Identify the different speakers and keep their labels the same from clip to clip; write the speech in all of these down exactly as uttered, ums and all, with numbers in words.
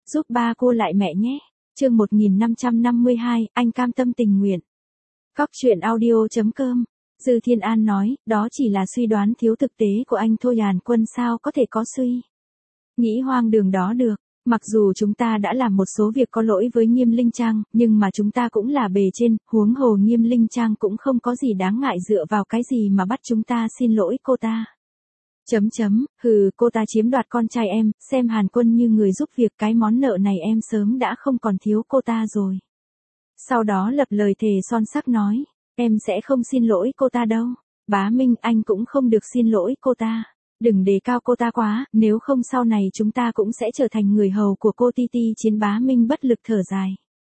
Speaker 1: giúp ba cô lại mẹ nhé. Chương một nghìn năm trăm năm mươi hai, anh cam tâm tình nguyện. Cóc truyện audio chấm com. Dư Thiên An nói, đó chỉ là suy đoán thiếu thực tế của anh thôi. Hàn Quân sao có thể có suy nghĩ hoang đường đó được. Mặc dù chúng ta đã làm một số việc có lỗi với Nghiêm Linh Trang, nhưng mà chúng ta cũng là bề trên, huống hồ Nghiêm Linh Trang cũng không có gì đáng ngại dựa vào cái gì mà bắt chúng ta xin lỗi cô ta. Chấm chấm, hừ, cô ta chiếm đoạt con trai em, xem Hàn Quân như người giúp việc, cái món nợ này em sớm đã không còn thiếu cô ta rồi. Sau đó lập lời thề son sắc nói, em sẽ không xin lỗi cô ta đâu. Bá Minh, anh cũng không được xin lỗi cô ta. Đừng đề cao cô ta quá, nếu không sau này chúng ta cũng sẽ trở thành người hầu của cô. Ti Ti. Chiến Bá Minh bất lực thở dài.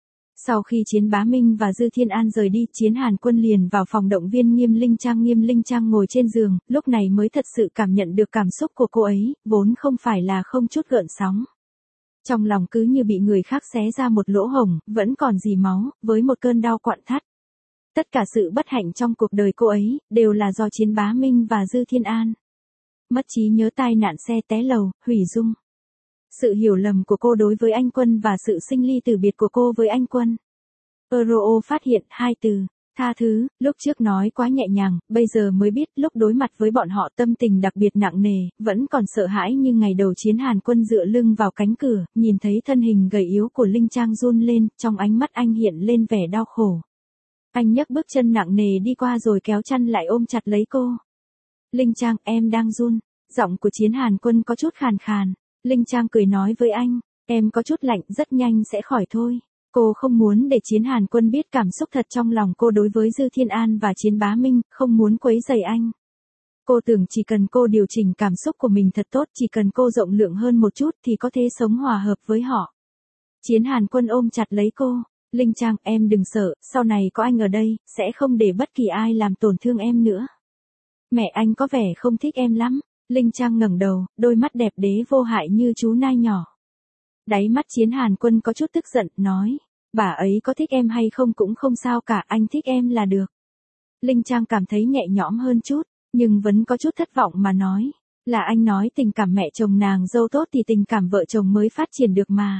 Speaker 1: Sau khi Chiến Bá Minh và Dư Thiên An rời đi, Chiến Hàn Quân liền vào phòng động viên Nghiêm Linh Trang. Nghiêm Linh Trang ngồi trên giường, lúc này mới thật sự cảm nhận được cảm xúc của cô ấy, vốn không phải là không chút gợn sóng. Trong lòng cứ như bị người khác xé ra một lỗ hổng, vẫn còn dì máu, với một cơn đau quặn thắt. Tất cả sự bất hạnh trong cuộc đời cô ấy, đều là do Chiến Bá Minh và Dư Thiên An. Mất trí nhớ, tai nạn xe té lầu, hủy dung. Sự hiểu lầm của cô đối với anh Quân và sự sinh ly tử biệt của cô với anh Quân. Euro phát hiện hai từ, tha thứ, lúc trước nói quá nhẹ nhàng, bây giờ mới biết lúc đối mặt với bọn họ tâm tình đặc biệt nặng nề, vẫn còn sợ hãi như ngày đầu. Chiến Hàn Quân dựa lưng vào cánh cửa, nhìn thấy thân hình gầy yếu của Linh Trang run lên, trong ánh mắt anh hiện lên vẻ đau khổ. Anh nhấc bước chân nặng nề đi qua rồi kéo chăn lại ôm chặt lấy cô. Linh Trang, em đang run. Giọng của Chiến Hàn Quân có chút khàn khàn. Linh Trang cười nói với anh, em có chút lạnh, rất nhanh sẽ khỏi thôi. Cô không muốn để Chiến Hàn Quân biết cảm xúc thật trong lòng cô đối với Dư Thiên An và Chiến Bá Minh, không muốn quấy rầy anh. Cô tưởng chỉ cần cô điều chỉnh cảm xúc của mình thật tốt, chỉ cần cô rộng lượng hơn một chút thì có thể sống hòa hợp với họ. Chiến Hàn Quân ôm chặt lấy cô. Linh Trang, em đừng sợ, sau này có anh ở đây, sẽ không để bất kỳ ai làm tổn thương em nữa. Mẹ anh có vẻ không thích em lắm. Linh Trang ngẩng đầu, đôi mắt đẹp đẽ vô hại như chú nai nhỏ. Đáy mắt Chiến Hàn Quân có chút tức giận, nói, bà ấy có thích em hay không cũng không sao cả, anh thích em là được. Linh Trang cảm thấy nhẹ nhõm hơn chút, nhưng vẫn có chút thất vọng mà nói, là anh nói tình cảm mẹ chồng nàng dâu tốt thì tình cảm vợ chồng mới phát triển được mà.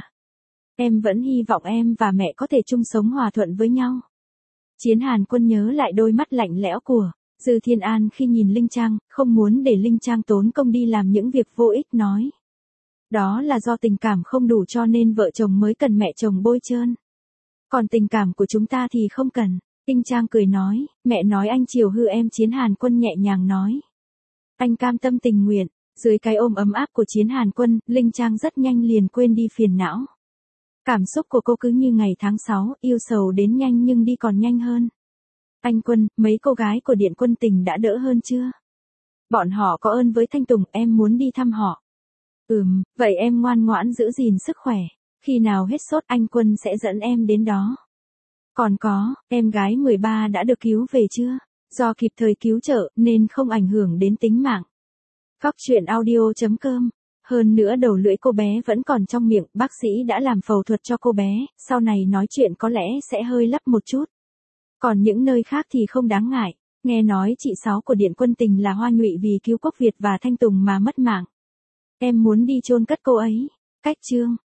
Speaker 1: Em vẫn hy vọng em và mẹ có thể chung sống hòa thuận với nhau. Chiến Hàn Quân nhớ lại đôi mắt lạnh lẽo của Dư Thiên An khi nhìn Linh Trang, không muốn để Linh Trang tốn công đi làm những việc vô ích, nói. Đó là do tình cảm không đủ cho nên vợ chồng mới cần mẹ chồng bôi trơn. Còn tình cảm của chúng ta thì không cần. Linh Trang cười nói, mẹ nói anh chiều hư em. Chiến Hàn Quân nhẹ nhàng nói. Anh cam tâm tình nguyện. Dưới cái ôm ấm áp của Chiến Hàn Quân, Linh Trang rất nhanh liền quên đi phiền não. Cảm xúc của cô cứ như ngày tháng sáu, yêu sầu đến nhanh nhưng đi còn nhanh hơn. Anh Quân, mấy cô gái của Điện Quân Tình đã đỡ hơn chưa? Bọn họ có ơn với Thanh Tùng, em muốn đi thăm họ. Ừm, vậy em ngoan ngoãn giữ gìn sức khỏe. Khi nào hết sốt anh Quân sẽ dẫn em đến đó. Còn có, em gái mười ba đã được cứu về chưa? Do kịp thời cứu trợ nên không ảnh hưởng đến tính mạng. Cóc truyện audio chấm com. Hơn nữa đầu lưỡi cô bé vẫn còn trong miệng, bác sĩ đã làm phẫu thuật cho cô bé, sau này nói chuyện có lẽ sẽ hơi lắp một chút. Còn những nơi khác thì không đáng ngại. Nghe nói chị Sáu của Điện Quân Tình là Hoa Nhụy vì cứu Quốc Việt và Thanh Tùng mà mất mạng. Em muốn đi chôn cất cô ấy. Cách chương.